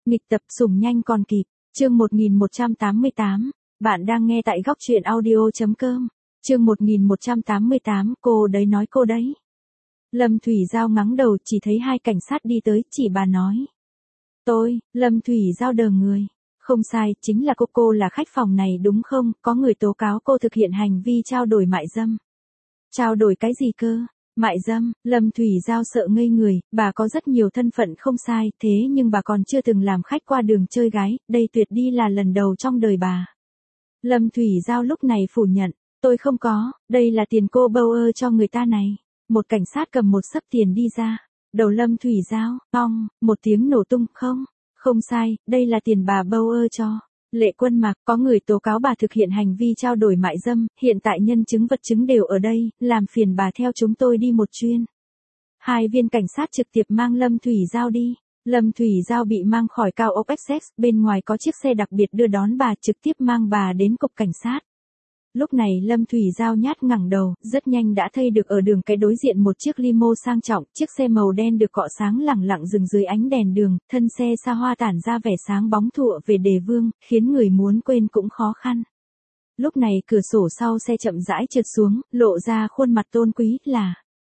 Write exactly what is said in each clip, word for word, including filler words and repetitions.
Nghịch tập sủng nhanh còn kịp, chương một nghìn một trăm tám mươi tám, bạn đang nghe tại góc truyện audio.com, chương một nghìn một trăm tám mươi tám, cô đấy nói cô đấy. Lâm Thủy Giao ngắng đầu chỉ thấy hai cảnh sát đi tới, chỉ bà nói. Tôi, Lâm Thủy Giao đờ người. Không sai, chính là cô, cô là khách phòng này đúng không, có người tố cáo cô thực hiện hành vi trao đổi mại dâm. Trao đổi cái gì cơ? Mại dâm, Lâm Thủy Giao sợ ngây người, bà có rất nhiều thân phận không sai, thế nhưng bà còn chưa từng làm khách qua đường chơi gái, đây tuyệt đi là lần đầu trong đời bà. Lâm Thủy Giao lúc này phủ nhận, tôi không có, đây là tiền cô bâu ơ cho người ta này. Một cảnh sát cầm một xấp tiền đi ra, đầu Lâm Thủy Giao, ong, một tiếng nổ tung, không, không sai, đây là tiền bà bâu ơ cho. Lệ Quân Mặc, có người tố cáo bà thực hiện hành vi trao đổi mại dâm, hiện tại nhân chứng vật chứng đều ở đây, làm phiền bà theo chúng tôi đi một chuyến. Hai viên cảnh sát trực tiếp mang Lâm Thủy Giao đi. Lâm Thủy Giao bị mang khỏi cao ốc Essex, bên ngoài có chiếc xe đặc biệt đưa đón bà, trực tiếp mang bà đến cục cảnh sát. Lúc này Lâm Thủy Giao nhát ngẩng đầu, rất nhanh đã thấy được ở đường cái đối diện một chiếc limo sang trọng, chiếc xe màu đen được cọ sáng lẳng lặng dừng dưới ánh đèn đường, thân xe xa hoa tản ra vẻ sáng bóng thụa về đề vương, khiến người muốn quên cũng khó khăn. Lúc này cửa sổ sau xe chậm rãi trượt xuống, lộ ra khuôn mặt tôn quý là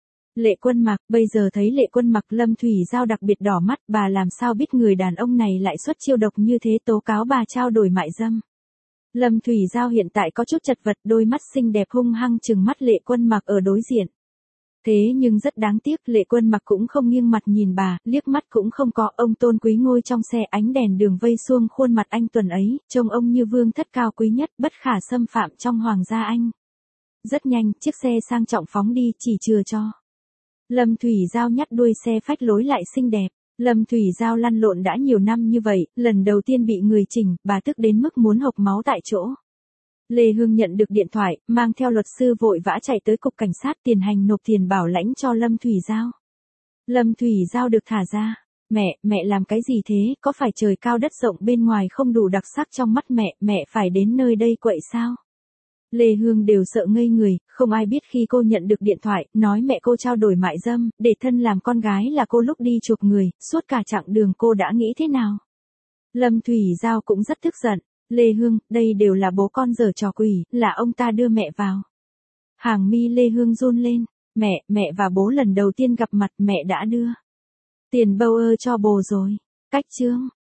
Lệ Quân Mặc. Bây giờ thấy Lệ Quân Mặc, Lâm Thủy Giao đặc biệt đỏ mắt, bà làm sao biết người đàn ông này lại xuất chiêu độc như thế, tố cáo bà trao đổi mại dâm. Lâm Thủy Giao hiện tại có chút chật vật, đôi mắt xinh đẹp hung hăng trừng mắt Lệ Quân Mặc ở đối diện. Thế nhưng rất đáng tiếc, Lệ Quân Mặc cũng không nghiêng mặt nhìn bà, liếc mắt cũng không có, ông tôn quý ngồi trong xe, ánh đèn đường vây xuông khuôn mặt anh tuần ấy, trông ông như vương thất cao quý nhất, bất khả xâm phạm trong hoàng gia Anh. Rất nhanh, chiếc xe sang trọng phóng đi, chỉ chừa cho Lâm Thủy Giao nhắt đuôi xe phách lối lại xinh đẹp. Lâm Thủy Giao lăn lộn đã nhiều năm như vậy, lần đầu tiên bị người chỉnh, bà tức đến mức muốn hộc máu tại chỗ. Lê Hương nhận được điện thoại, mang theo luật sư vội vã chạy tới cục cảnh sát tiền hành nộp tiền bảo lãnh cho Lâm Thủy Giao. Lâm Thủy Giao được thả ra. Mẹ, mẹ làm cái gì thế, có phải trời cao đất rộng bên ngoài không đủ đặc sắc trong mắt mẹ, mẹ phải đến nơi đây quậy sao? Lê Hương đều sợ ngây người, không ai biết khi cô nhận được điện thoại, nói mẹ cô trao đổi mại dâm, để thân làm con gái là cô lúc đi chuộc người, suốt cả chặng đường cô đã nghĩ thế nào. Lâm Thủy Giao cũng rất tức giận, Lê Hương, đây đều là bố con giở trò quỷ, là ông ta đưa mẹ vào. Hàng mi Lê Hương run lên, mẹ, mẹ và bố lần đầu tiên gặp mặt mẹ đã đưa tiền bâu ơ cho bồ rồi. Cách chương,